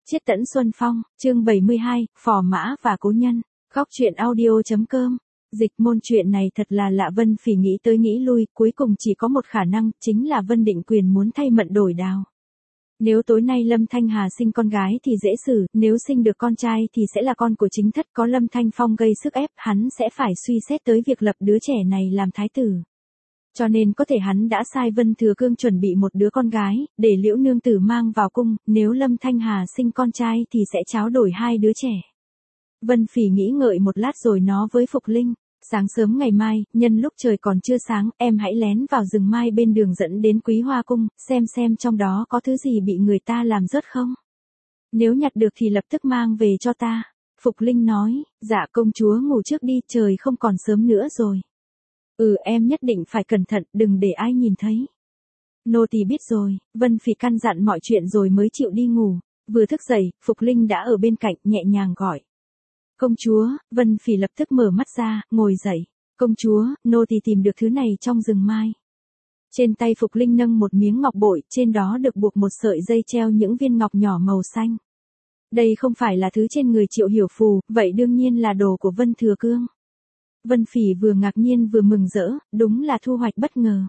Chiết Tẫn Xuân Phong, chương 72, Phò Mã và Cố Nhân. Góc truyện audio.com. Dịch môn chuyện này thật là lạ. Vân Phỉ nghĩ tới nghĩ lui, cuối cùng chỉ có một khả năng, chính là Vân Định Quyền muốn thay Mận đổi Đào. Nếu tối nay Lâm Thanh Hà sinh con gái thì dễ xử, nếu sinh được con trai thì sẽ là con của chính thất. Có Lâm Thanh Phong gây sức ép, hắn sẽ phải suy xét tới việc lập đứa trẻ này làm thái tử. Cho nên có thể hắn đã sai Vân Thừa Cương chuẩn bị một đứa con gái, để Liễu Nương Tử mang vào cung, nếu Lâm Thanh Hà sinh con trai thì sẽ tráo đổi hai đứa trẻ. Vân Phỉ nghĩ ngợi một lát rồi nói với Phục Linh, sáng sớm ngày mai, nhân lúc trời còn chưa sáng, em hãy lén vào rừng mai bên đường dẫn đến Quý Hoa Cung, xem trong đó có thứ gì bị người ta làm rớt không. Nếu nhặt được thì lập tức mang về cho ta. Phục Linh nói, dạ công chúa ngủ trước đi, trời không còn sớm nữa rồi. Em nhất định phải cẩn thận, đừng để ai nhìn thấy. Nô tỳ biết rồi. Vân Phỉ căn dặn mọi chuyện rồi mới chịu đi ngủ. Vừa thức dậy, Phục Linh đã ở bên cạnh, nhẹ nhàng gọi. Công chúa. Vân Phỉ lập tức mở mắt ra, ngồi dậy. Công chúa, nô tỳ tìm được thứ này trong rừng mai. Trên tay Phục Linh nâng một miếng ngọc bội, trên đó được buộc một sợi dây treo những viên ngọc nhỏ màu xanh. Đây không phải là thứ trên người Triệu Hiểu Phù, vậy đương nhiên là đồ của Vân Thừa Cương. Vân Phỉ vừa ngạc nhiên vừa mừng rỡ, đúng là thu hoạch bất ngờ.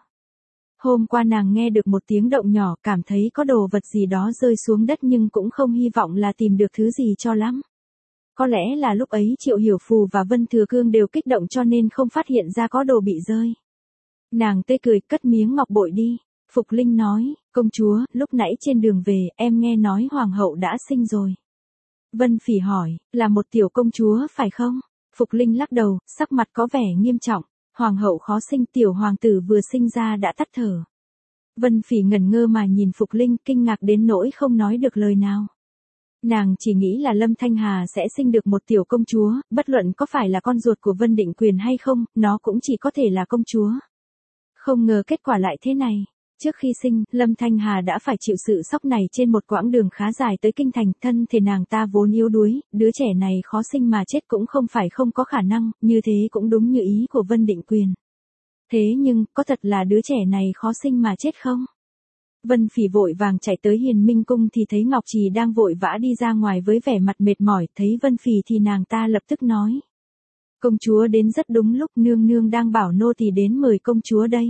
Hôm qua nàng nghe được một tiếng động nhỏ, cảm thấy có đồ vật gì đó rơi xuống đất nhưng cũng không hy vọng là tìm được thứ gì cho lắm. Có lẽ là lúc ấy Triệu Hiểu Phù và Vân Thừa Cương đều kích động cho nên không phát hiện ra có đồ bị rơi. Nàng tươi cười cất miếng ngọc bội đi. Phục Linh nói, công chúa, lúc nãy trên đường về, em nghe nói hoàng hậu đã sinh rồi. Vân Phỉ hỏi, là một tiểu công chúa phải không? Phục Linh lắc đầu, sắc mặt có vẻ nghiêm trọng, hoàng hậu khó sinh, tiểu hoàng tử vừa sinh ra đã tắt thở. Vân Phỉ ngẩn ngơ mà nhìn Phục Linh, kinh ngạc đến nỗi không nói được lời nào. Nàng chỉ nghĩ là Lâm Thanh Hà sẽ sinh được một tiểu công chúa, bất luận có phải là con ruột của Vân Định Quyền hay không, nó cũng chỉ có thể là công chúa. Không ngờ kết quả lại thế này. Trước khi sinh, Lâm Thanh Hà đã phải chịu sự sốc này trên một quãng đường khá dài tới kinh thành, thân thể nàng ta vốn yếu đuối, đứa trẻ này khó sinh mà chết cũng không phải không có khả năng, như thế cũng đúng như ý của Vân Định Quyền. Thế nhưng, có thật là đứa trẻ này khó sinh mà chết không? Vân Phỉ vội vàng chạy tới Hiền Minh Cung thì thấy Ngọc Trì đang vội vã đi ra ngoài với vẻ mặt mệt mỏi, thấy Vân Phỉ thì nàng ta lập tức nói. Công chúa đến rất đúng lúc, nương nương đang bảo nô tỳ đến mời công chúa đây.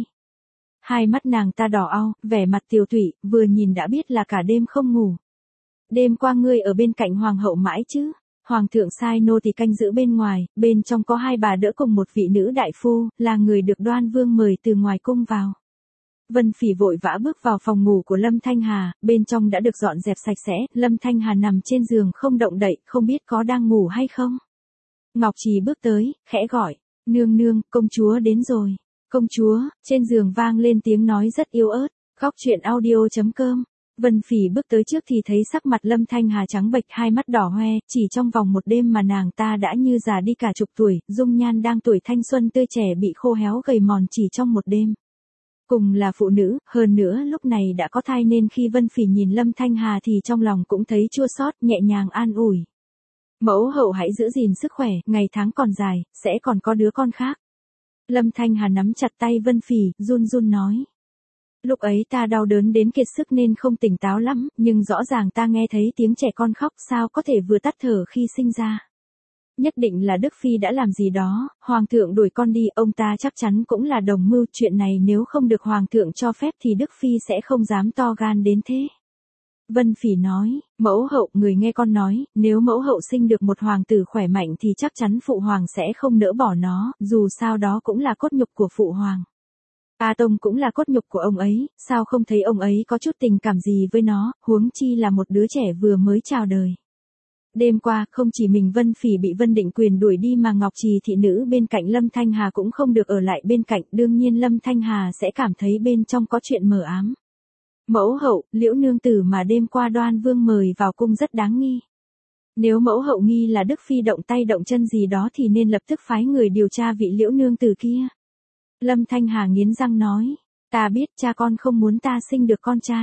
Hai mắt nàng ta đỏ au, vẻ mặt tiều tụy, vừa nhìn đã biết là cả đêm không ngủ. Đêm qua ngươi ở bên cạnh hoàng hậu mãi chứ? Hoàng thượng sai nô tỳ canh giữ bên ngoài, bên trong có hai bà đỡ cùng một vị nữ đại phu, là người được Đoan Vương mời từ ngoài cung vào. Vân Phỉ vội vã bước vào phòng ngủ của Lâm Thanh Hà, bên trong đã được dọn dẹp sạch sẽ, Lâm Thanh Hà nằm trên giường không động đậy, không biết có đang ngủ hay không. Ngọc Trì bước tới, khẽ gọi, nương nương, công chúa đến rồi. Công chúa, trên giường vang lên tiếng nói rất yếu ớt. Góc truyện audio.com. Vân Phỉ bước tới trước thì thấy sắc mặt Lâm Thanh Hà trắng bệch, hai mắt đỏ hoe, chỉ trong vòng một đêm mà nàng ta đã như già đi cả chục tuổi, dung nhan đang tuổi thanh xuân tươi trẻ bị khô héo gầy mòn chỉ trong một đêm. Cùng là phụ nữ, hơn nữa lúc này đã có thai nên khi Vân Phỉ nhìn Lâm Thanh Hà thì trong lòng cũng thấy chua xót, nhẹ nhàng an ủi. Mẫu hậu hãy giữ gìn sức khỏe, ngày tháng còn dài, sẽ còn có đứa con khác. Lâm Thanh Hà nắm chặt tay Vân Phỉ, run run nói. Lúc ấy ta đau đớn đến kiệt sức nên không tỉnh táo lắm, nhưng rõ ràng ta nghe thấy tiếng trẻ con khóc, sao có thể vừa tắt thở khi sinh ra. Nhất định là Đức Phi đã làm gì đó, Hoàng thượng đuổi con đi, ông ta chắc chắn cũng là đồng mưu, chuyện này nếu không được Hoàng thượng cho phép thì Đức Phi sẽ không dám to gan đến thế. Vân Phỉ nói, mẫu hậu, người nghe con nói, nếu mẫu hậu sinh được một hoàng tử khỏe mạnh thì chắc chắn phụ hoàng sẽ không nỡ bỏ nó, dù sao đó cũng là cốt nhục của phụ hoàng. A Tông cũng là cốt nhục của ông ấy, sao không thấy ông ấy có chút tình cảm gì với nó, huống chi là một đứa trẻ vừa mới chào đời. Đêm qua, không chỉ mình Vân Phỉ bị Vân Định Quyền đuổi đi mà Ngọc Trì thị nữ bên cạnh Lâm Thanh Hà cũng không được ở lại bên cạnh, đương nhiên Lâm Thanh Hà sẽ cảm thấy bên trong có chuyện mờ ám. Mẫu hậu, Liễu nương tử mà đêm qua Đoan Vương mời vào cung rất đáng nghi. Nếu mẫu hậu nghi là Đức Phi động tay động chân gì đó thì nên lập tức phái người điều tra vị Liễu nương tử kia. Lâm Thanh Hà nghiến răng nói, ta biết cha con không muốn ta sinh được con trai.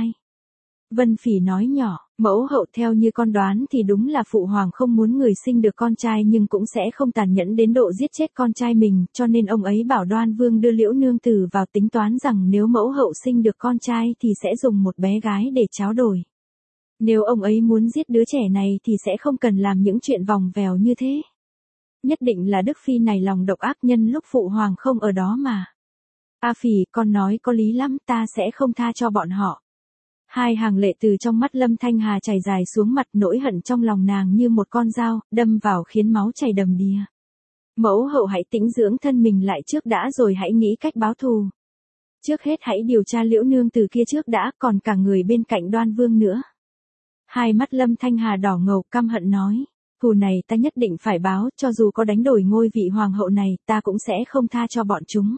Vân Phỉ nói nhỏ, mẫu hậu theo như con đoán thì đúng là phụ hoàng không muốn người sinh được con trai nhưng cũng sẽ không tàn nhẫn đến độ giết chết con trai mình, cho nên ông ấy bảo Đoan Vương đưa Liễu nương tử vào tính toán rằng nếu mẫu hậu sinh được con trai thì sẽ dùng một bé gái để tráo đổi. Nếu ông ấy muốn giết đứa trẻ này thì sẽ không cần làm những chuyện vòng vèo như thế. Nhất định là Đức Phi này lòng độc ác nhân lúc phụ hoàng không ở đó mà. A Phỉ, con nói có lý lắm, ta sẽ không tha cho bọn họ. Hai hàng lệ từ trong mắt Lâm Thanh Hà chảy dài xuống mặt, nỗi hận trong lòng nàng như một con dao, đâm vào khiến máu chảy đầm đìa. Mẫu hậu hãy tĩnh dưỡng thân mình lại trước đã rồi hãy nghĩ cách báo thù. Trước hết hãy điều tra Liễu nương từ kia trước đã, còn cả người bên cạnh Đoan Vương nữa. Hai mắt Lâm Thanh Hà đỏ ngầu căm hận nói. Thù này ta nhất định phải báo, cho dù có đánh đổi ngôi vị hoàng hậu này, ta cũng sẽ không tha cho bọn chúng.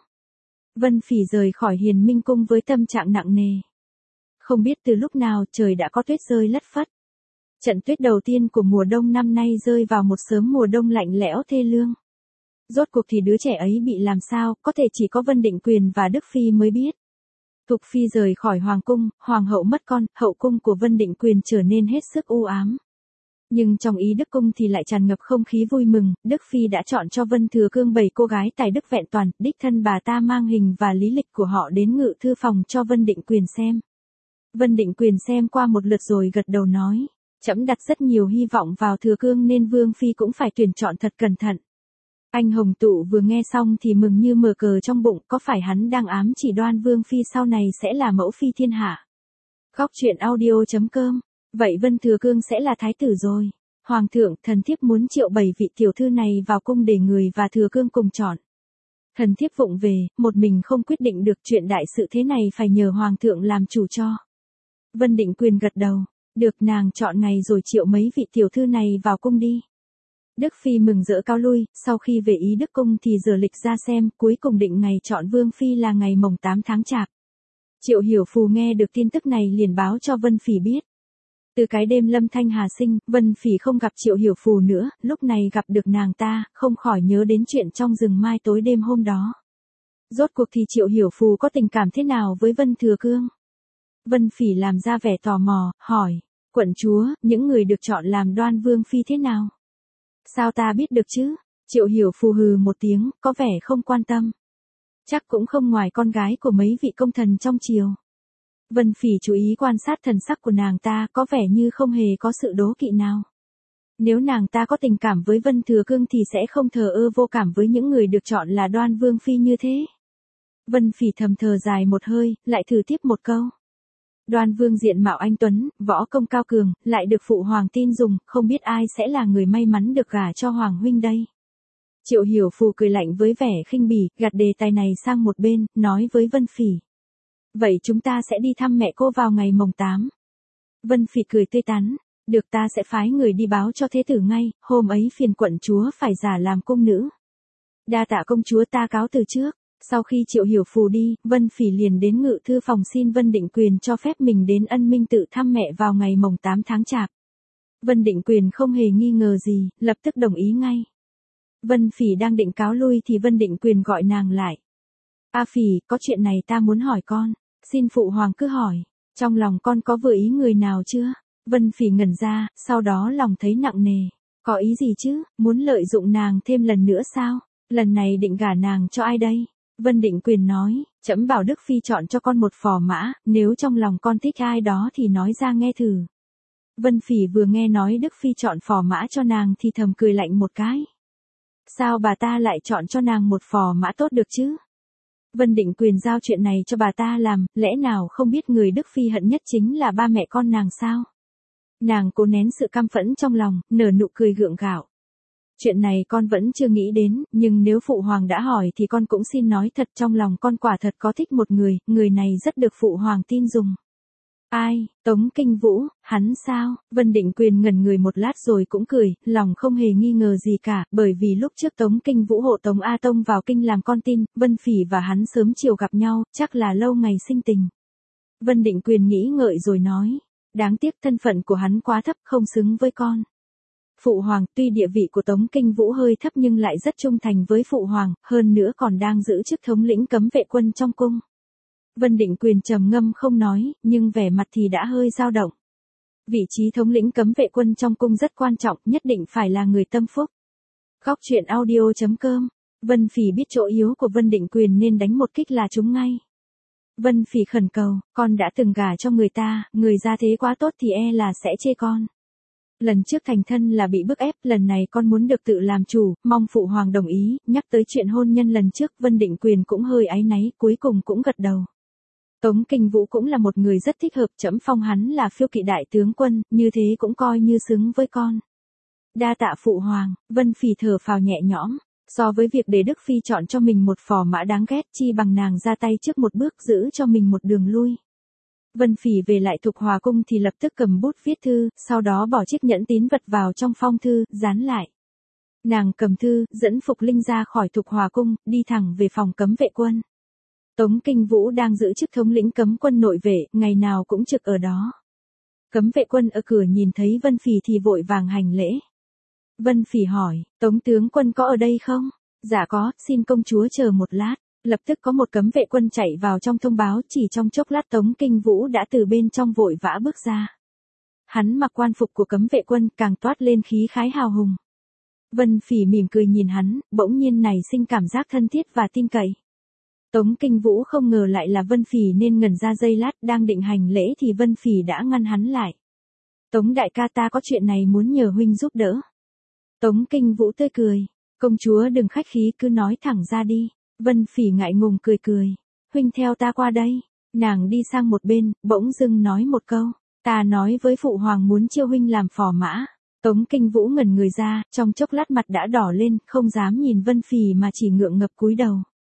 Vân Phỉ rời khỏi Hiền Minh cung với tâm trạng nặng nề. Không biết từ lúc nào trời đã có tuyết rơi lất phất. Trận tuyết đầu tiên của mùa đông năm nay rơi vào một sớm mùa đông lạnh lẽo thê lương. Rốt cuộc thì đứa trẻ ấy bị làm sao, có thể chỉ có Vân Định Quyền và Đức Phi mới biết. Thục Phi rời khỏi hoàng cung, hoàng hậu mất con, hậu cung của Vân Định Quyền trở nên hết sức u ám. Nhưng trong ý Đức cung thì lại tràn ngập không khí vui mừng, Đức Phi đã chọn cho Vân Thừa Cương 7 cô gái tài đức vẹn toàn, đích thân bà ta mang hình và lý lịch của họ đến ngự thư phòng cho Vân Định Quyền xem. Vân Định Quyền xem qua một lượt rồi gật đầu nói, trẫm đặt rất nhiều hy vọng vào Thừa Cương nên Vương Phi cũng phải tuyển chọn thật cẩn thận. Anh Hồng Tụ vừa nghe xong thì mừng như mở cờ trong bụng, có phải hắn đang ám chỉ Đoan Vương Phi sau này sẽ là mẫu phi thiên hạ? Góc truyện audio.com. Vậy Vân Thừa Cương sẽ là thái tử rồi. Hoàng thượng, thần thiếp muốn triệu 7 vị tiểu thư này vào cung để người và Thừa Cương cùng chọn. Thần thiếp vụng về, một mình không quyết định được chuyện đại sự thế này phải nhờ Hoàng thượng làm chủ cho. Vân Định Quyền gật đầu, được nàng chọn ngày rồi triệu mấy vị tiểu thư này vào cung đi. Đức Phi mừng rỡ cáo lui, sau khi về ý Đức cung thì giờ lịch ra xem, cuối cùng định ngày chọn Vương Phi là ngày mồng 8 tháng Chạp. Triệu Hiểu Phù nghe được tin tức này liền báo cho Vân Phỉ biết. Từ cái đêm Lâm Thanh Hà sinh, Vân Phỉ không gặp Triệu Hiểu Phù nữa, lúc này gặp được nàng ta, không khỏi nhớ đến chuyện trong rừng mai tối đêm hôm đó. Rốt cuộc thì Triệu Hiểu Phù có tình cảm thế nào với Vân Thừa Cương? Vân Phỉ làm ra vẻ tò mò, hỏi, quận chúa, những người được chọn làm Đoan Vương Phi thế nào? Sao ta biết được chứ? Triệu Hiểu Phù hừ một tiếng, có vẻ không quan tâm. Chắc cũng không ngoài con gái của mấy vị công thần trong triều. Vân Phỉ chú ý quan sát thần sắc của nàng ta, có vẻ như không hề có sự đố kỵ nào. Nếu nàng ta có tình cảm với Vân Thừa Cương thì sẽ không thờ ơ vô cảm với những người được chọn là Đoan Vương Phi như thế. Vân Phỉ thầm thở dài một hơi, lại thử tiếp một câu. Đoan Vương diện mạo anh tuấn, võ công cao cường, lại được phụ hoàng tin dùng, không biết ai sẽ là người may mắn được gả cho hoàng huynh đây. Triệu Hiểu Phù cười lạnh với vẻ khinh bỉ, gạt đề tài này sang một bên, nói với Vân Phỉ. Vậy chúng ta sẽ đi thăm mẹ cô vào ngày mồng 8. Vân Phỉ cười tươi tắn, được ta sẽ phái người đi báo cho thế tử ngay, hôm ấy phiền quận chúa phải giả làm cung nữ. Đa tạ công chúa, ta cáo từ trước. Sau khi Triệu Hiểu Phù đi, Vân Phỉ liền đến ngự thư phòng xin Vân Định Quyền cho phép mình đến Ân Minh tự thăm mẹ vào ngày mồng 8 tháng Chạp. Vân Định Quyền không hề nghi ngờ gì, lập tức đồng ý ngay. Vân Phỉ đang định cáo lui thì Vân Định Quyền gọi nàng lại. A Phỉ, có chuyện này ta muốn hỏi con, xin phụ hoàng cứ hỏi, trong lòng con có vừa ý người nào chưa? Vân Phỉ ngẩn ra, sau đó lòng thấy nặng nề. Có ý gì chứ, muốn lợi dụng nàng thêm lần nữa sao? Lần này định gả nàng cho ai đây? Vân Định Quyền nói, trẫm bảo Đức Phi chọn cho con một phò mã, nếu trong lòng con thích ai đó thì nói ra nghe thử. Vân Phỉ vừa nghe nói Đức Phi chọn phò mã cho nàng thì thầm cười lạnh một cái. Sao bà ta lại chọn cho nàng một phò mã tốt được chứ? Vân Định Quyền giao chuyện này cho bà ta làm, lẽ nào không biết người Đức Phi hận nhất chính là ba mẹ con nàng sao? Nàng cố nén sự căm phẫn trong lòng, nở nụ cười gượng gạo. Chuyện này con vẫn chưa nghĩ đến, nhưng nếu phụ hoàng đã hỏi thì con cũng xin nói thật, trong lòng con quả thật có thích một người này rất được phụ hoàng tin dùng. Ai? Tống Kinh Vũ, hắn sao? Vân Định Quyền ngẩn người một lát rồi cũng cười, lòng không hề nghi ngờ gì cả, bởi vì lúc trước Tống Kinh Vũ hộ Tống A Tông vào kinh làm con tin, Vân Phỉ và hắn sớm chiều gặp nhau, chắc là lâu ngày sinh tình. Vân Định Quyền nghĩ ngợi rồi nói, đáng tiếc thân phận của hắn quá thấp, không xứng với con. Phụ hoàng, tuy địa vị của Tống Kinh Vũ hơi thấp nhưng lại rất trung thành với phụ hoàng, hơn nữa còn đang giữ chức thống lĩnh cấm vệ quân trong cung. Vân Định Quyền trầm ngâm không nói, nhưng vẻ mặt thì đã hơi dao động. Vị trí thống lĩnh cấm vệ quân trong cung rất quan trọng, nhất định phải là người tâm phúc. Góc truyện audio.com. Vân Phỉ biết chỗ yếu của Vân Định Quyền nên đánh một kích là trúng ngay. Vân Phỉ khẩn cầu, con đã từng gả cho người ta, người gia thế quá tốt thì e là sẽ chê con. Lần trước thành thân là bị bức ép, lần này con muốn được tự làm chủ, mong phụ hoàng đồng ý. Nhắc tới chuyện hôn nhân lần trước, Vân Định Quyền cũng hơi áy náy, cuối cùng cũng gật đầu. Tống Kinh Vũ cũng là một người rất thích hợp, trẫm phong hắn là phiêu kỵ đại tướng quân, như thế cũng coi như xứng với con. Đa tạ phụ hoàng. Vân Phỉ thở phào nhẹ nhõm. So với việc để Đức Phi chọn cho mình một phò mã đáng ghét, chi bằng nàng ra tay trước một bước giữ cho mình một đường lui. Vân Phỉ về lại Thục Hòa cung thì lập tức cầm bút viết thư, sau đó bỏ chiếc nhẫn tín vật vào trong phong thư, dán lại. Nàng cầm thư, dẫn Phục Linh ra khỏi Thục Hòa cung, đi thẳng về phòng cấm vệ quân. Tống Kinh Vũ đang giữ chức thống lĩnh cấm quân nội vệ, ngày nào cũng trực ở đó. Cấm vệ quân ở cửa nhìn thấy Vân Phỉ thì vội vàng hành lễ. Vân Phỉ hỏi, Tống tướng quân có ở đây không? Dạ có, xin công chúa chờ một lát. Lập tức có một cấm vệ quân chạy vào trong thông báo, chỉ trong chốc lát Tống Kinh Vũ đã từ bên trong vội vã bước ra. Hắn mặc quan phục của cấm vệ quân càng toát lên khí khái hào hùng. Vân Phỉ mỉm cười nhìn hắn, bỗng nhiên nảy sinh cảm giác thân thiết và tin cậy. Tống Kinh Vũ không ngờ lại là Vân Phỉ nên ngẩn ra giây lát, đang định hành lễ thì Vân Phỉ đã ngăn hắn lại. Tống đại ca, ta có chuyện này muốn nhờ huynh giúp đỡ. Tống Kinh Vũ tươi cười, công chúa đừng khách khí, cứ nói thẳng ra đi. Vân Phỉ ngại ngùng cười cười, huynh theo ta qua đây. Nàng đi sang một bên, bỗng dưng nói một câu, ta nói với phụ hoàng muốn chiêu huynh làm phò mã. Tống Kinh Vũ ngẩn người ra, trong chốc lát mặt đã đỏ lên, không dám nhìn Vân Phỉ mà chỉ ngượng ngập cúi đầu.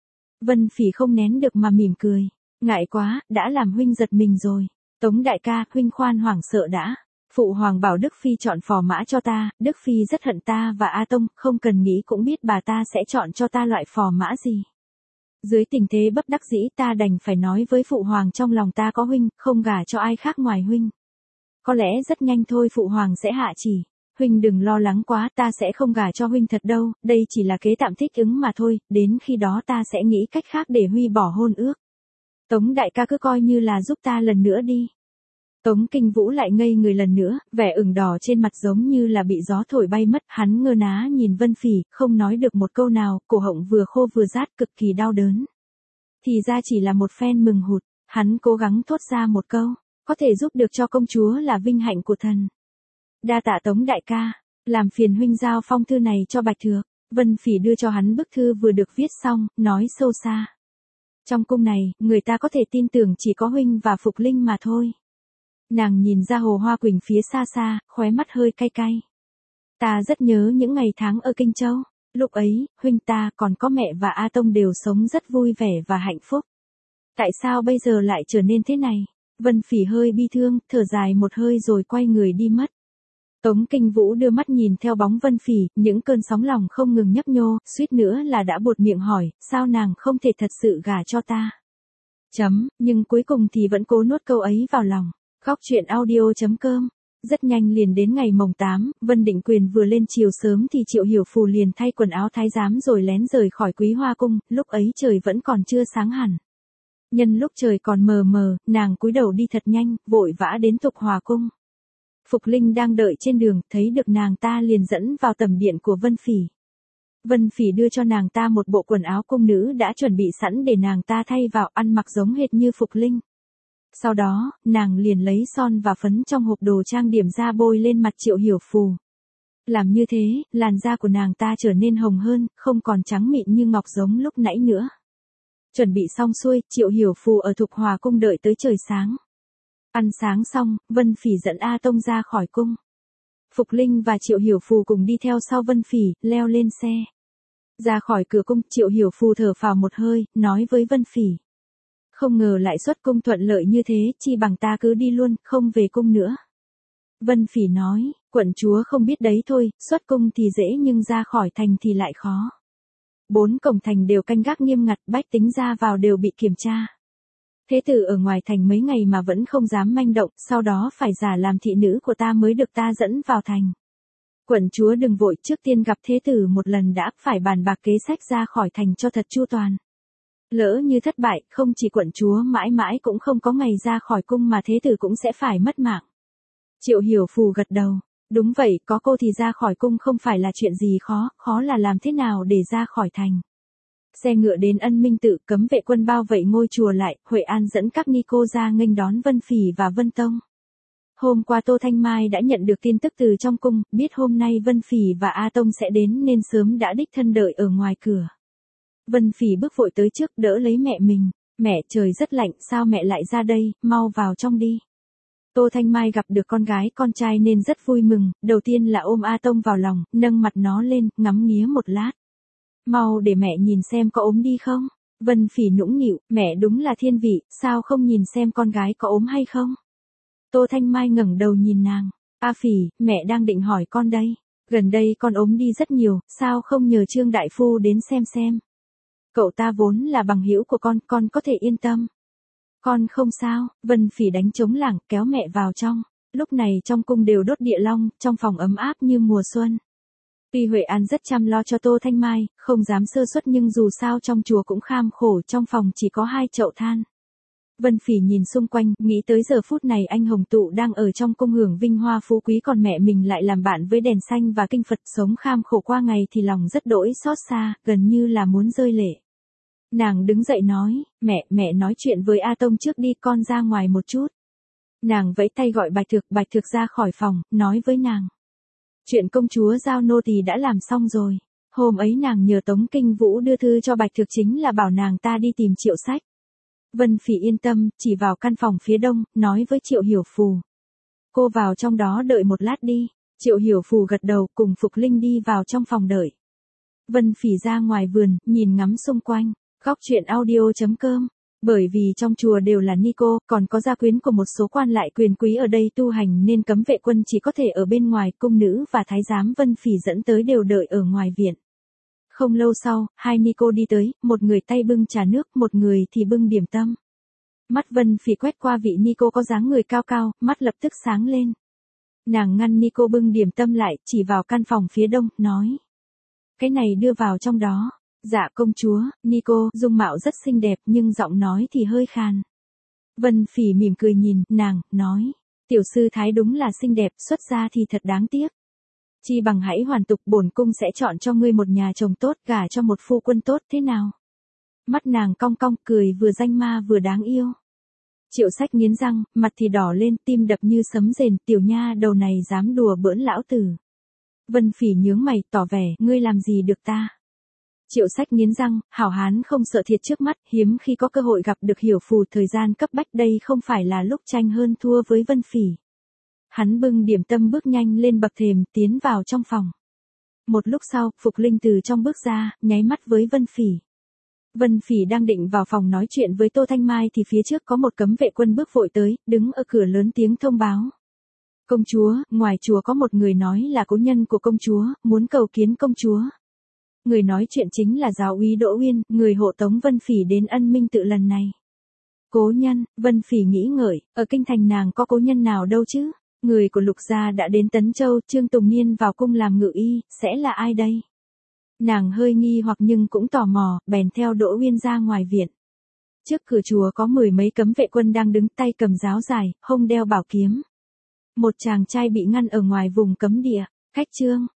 Vân Phỉ không nén được mà mỉm cười, ngại quá, đã làm huynh giật mình rồi. Tống đại ca, huynh khoan hoảng sợ đã. Phụ hoàng bảo Đức Phi chọn phò mã cho ta, Đức Phi rất hận ta và A Tông, không cần nghĩ cũng biết bà ta sẽ chọn cho ta loại phò mã gì. Dưới tình thế bất đắc dĩ ta đành phải nói với phụ hoàng trong lòng ta có huynh, không gả cho ai khác ngoài huynh. Có lẽ rất nhanh thôi phụ hoàng sẽ hạ chỉ. Huynh đừng lo lắng quá, ta sẽ không gả cho huynh thật đâu, đây chỉ là kế tạm thích ứng mà thôi, đến khi đó ta sẽ nghĩ cách khác để hủy bỏ hôn ước. Tống đại ca cứ coi như là giúp ta lần nữa đi. Tống Kinh Vũ lại ngây người lần nữa, vẻ ửng đỏ trên mặt giống như là bị gió thổi bay mất, hắn ngơ ná nhìn Vân Phỉ, không nói được một câu nào, cổ họng vừa khô vừa rát cực kỳ đau đớn. Thì ra chỉ là một phen mừng hụt, hắn cố gắng thốt ra một câu, có thể giúp được cho công chúa là vinh hạnh của thần. Đa tạ Tống đại ca, làm phiền huynh giao phong thư này cho Bạch Thược. Vân Phỉ đưa cho hắn bức thư vừa được viết xong, nói sâu xa. Trong cung này, người ta có thể tin tưởng chỉ có huynh và Phục Linh mà thôi. Nàng nhìn ra Hồ Hoa Quỳnh phía xa xa, khóe mắt hơi cay cay. Ta rất nhớ những ngày tháng ở Kinh Châu, lúc ấy, huynh ta còn có mẹ và A Tông đều sống rất vui vẻ và hạnh phúc. Tại sao bây giờ lại trở nên thế này? Vân Phỉ hơi bi thương, thở dài một hơi rồi quay người đi mất. Tống Kinh Vũ đưa mắt nhìn theo bóng Vân Phỉ, những cơn sóng lòng không ngừng nhấp nhô, suýt nữa là đã buột miệng hỏi, sao nàng không thể thật sự gả cho ta? Nhưng cuối cùng thì vẫn cố nuốt câu ấy vào lòng. Góc truyện audio.com. Rất nhanh liền đến ngày mồng 8, Vân Định Quyền vừa lên chiều sớm thì Triệu Hiểu Phù liền thay quần áo thái giám rồi lén rời khỏi Quý Hoa cung, lúc ấy trời vẫn còn chưa sáng hẳn. Nhân lúc trời còn mờ mờ, nàng cúi đầu đi thật nhanh, vội vã đến Thục Hòa cung. Phục Linh đang đợi trên đường, thấy được nàng ta liền dẫn vào tầm điện của Vân Phỉ. Vân Phỉ đưa cho nàng ta một bộ quần áo cung nữ đã chuẩn bị sẵn để nàng ta thay vào, ăn mặc giống hệt như Phục Linh. Sau đó, nàng liền lấy son và phấn trong hộp đồ trang điểm ra bôi lên mặt Triệu Hiểu Phù. Làm như thế, làn da của nàng ta trở nên hồng hơn, không còn trắng mịn như ngọc giống lúc nãy nữa. Chuẩn bị xong xuôi, Triệu Hiểu Phù ở Thục Hòa cung đợi tới trời sáng. Ăn sáng xong, Vân Phỉ dẫn A Tông ra khỏi cung. Phục Linh và Triệu Hiểu Phù cùng đi theo sau Vân Phỉ, leo lên xe. Ra khỏi cửa cung, Triệu Hiểu Phù thở phào một hơi, nói với Vân Phỉ. Không ngờ lại xuất cung thuận lợi như thế, chi bằng ta cứ đi luôn, không về cung nữa. Vân Phỉ nói, quận chúa không biết đấy thôi, xuất cung thì dễ nhưng ra khỏi thành thì lại khó. 4 cổng thành đều canh gác nghiêm ngặt, bách tính ra vào đều bị kiểm tra. Thế tử ở ngoài thành mấy ngày mà vẫn không dám manh động, sau đó phải giả làm thị nữ của ta mới được ta dẫn vào thành. Quận chúa đừng vội, trước tiên gặp thế tử một lần đã, phải bàn bạc kế sách ra khỏi thành cho thật chu toàn. Lỡ như thất bại, không chỉ quận chúa mãi mãi cũng không có ngày ra khỏi cung mà thế tử cũng sẽ phải mất mạng. Triệu Hiểu Phù gật đầu. Đúng vậy, có cô thì ra khỏi cung không phải là chuyện gì khó, khó là làm thế nào để ra khỏi thành. Xe ngựa đến Ân Minh Tự, cấm vệ quân bao vây ngôi chùa lại, Huệ An dẫn các ni cô ra nghênh đón Vân Phỉ và Vân Tông. Hôm qua Tô Thanh Mai đã nhận được tin tức từ trong cung, biết hôm nay Vân Phỉ và A Tông sẽ đến nên sớm đã đích thân đợi ở ngoài cửa. Vân Phỉ bước vội tới trước đỡ lấy mẹ mình. Mẹ, trời rất lạnh, sao mẹ lại ra đây, mau vào trong đi. Tô Thanh Mai gặp được con gái con trai nên rất vui mừng, đầu tiên là ôm A Tông vào lòng, nâng mặt nó lên, ngắm nghía một lát. Mau để mẹ nhìn xem có ốm đi không. Vân Phỉ nũng nịu, mẹ đúng là thiên vị, sao không nhìn xem con gái có ốm hay không. Tô Thanh Mai ngẩng đầu nhìn nàng. A Phỉ, mẹ đang định hỏi con đây. Gần đây con ốm đi rất nhiều, sao không nhờ Trương Đại Phu đến xem. Cậu ta vốn là bằng hữu của con có thể yên tâm. Con không sao. Vân Phỉ đánh trống lảng kéo mẹ vào trong. Lúc này trong cung đều đốt địa long, trong phòng ấm áp như mùa xuân. Tuy Huệ An rất chăm lo cho Tô Thanh Mai, không dám sơ suất nhưng dù sao trong chùa cũng kham khổ, trong phòng chỉ có 2 chậu than. Vân Phỉ nhìn xung quanh, nghĩ tới giờ phút này anh Hồng Tụ đang ở trong cung hưởng vinh hoa phú quý còn mẹ mình lại làm bạn với đèn xanh và kinh Phật sống kham khổ qua ngày thì lòng rất đỗi xót xa, gần như là muốn rơi lệ. Nàng đứng dậy nói, mẹ nói chuyện với A Tông trước đi, con ra ngoài một chút. Nàng vẫy tay gọi Bạch Thực ra khỏi phòng, nói với nàng. Chuyện công chúa giao nô tỳ đã làm xong rồi. Hôm ấy nàng nhờ Tống Kinh Vũ đưa thư cho Bạch Thực chính là bảo nàng ta đi tìm Triệu Sách. Vân Phỉ yên tâm, chỉ vào căn phòng phía đông, nói với Triệu Hiểu Phù. Cô vào trong đó đợi một lát đi. Triệu Hiểu Phù gật đầu, cùng Phục Linh đi vào trong phòng đợi. Vân Phỉ ra ngoài vườn, nhìn ngắm xung quanh. Góc truyện audio.com. Bởi vì trong chùa đều là ni cô, còn có gia quyến của một số quan lại quyền quý ở đây tu hành nên cấm vệ quân chỉ có thể ở bên ngoài, cung nữ và thái giám Vân Phỉ dẫn tới đều đợi ở ngoài viện. Không lâu sau, 2 ni cô đi tới, một người tay bưng trà nước, một người thì bưng điểm tâm. Mắt Vân Phỉ quét qua vị ni cô có dáng người cao cao, mắt lập tức sáng lên. Nàng ngăn ni cô bưng điểm tâm lại, chỉ vào căn phòng phía đông, nói. Cái này đưa vào trong đó. Dạ công chúa. Ni cô, dung mạo rất xinh đẹp nhưng giọng nói thì hơi khàn. Vân Phỉ mỉm cười nhìn, nàng, nói. Tiểu sư thái đúng là xinh đẹp, xuất gia thì thật đáng tiếc. Chi bằng hãy hoàn tục, bổn cung sẽ chọn cho ngươi một nhà chồng tốt, gả cho một phu quân tốt, thế nào? Mắt nàng cong cong, cười vừa danh ma vừa đáng yêu. Triệu Sách nghiến răng, mặt thì đỏ lên, tim đập như sấm rền, tiểu nha đầu này dám đùa bỡn lão tử. Vân Phỉ nhướng mày, tỏ vẻ, ngươi làm gì được ta? Triệu Sách nghiến răng, hảo hán không sợ thiệt trước mắt, hiếm khi có cơ hội gặp được Hiểu Phù, thời gian cấp bách đây không phải là lúc tranh hơn thua với Vân Phỉ. Hắn bưng điểm tâm bước nhanh lên bậc thềm, tiến vào trong phòng. Một lúc sau, Phục Linh từ trong bước ra, nháy mắt với Vân Phỉ. Vân Phỉ đang định vào phòng nói chuyện với Tô Thanh Mai thì phía trước có một cấm vệ quân bước vội tới, đứng ở cửa lớn tiếng thông báo. Công chúa, ngoài chùa có một người nói là cố nhân của công chúa, muốn cầu kiến công chúa. Người nói chuyện chính là giáo úy Đỗ Uyên, người hộ tống Vân Phỉ đến Ân Minh Tự lần này. Cố nhân, Vân Phỉ nghĩ ngợi, ở kinh thành nàng có cố nhân nào đâu chứ? Người của Lục gia đã đến Tấn Châu, Trương Tùng Niên vào cung làm ngự y, sẽ là ai đây? Nàng hơi nghi hoặc nhưng cũng tò mò, bèn theo Đỗ Uyên ra ngoài viện. Trước cửa chùa có 10 mấy cấm vệ quân đang đứng tay cầm giáo dài, hông đeo bảo kiếm. Một chàng trai bị ngăn ở ngoài vùng cấm địa. Khách Trương,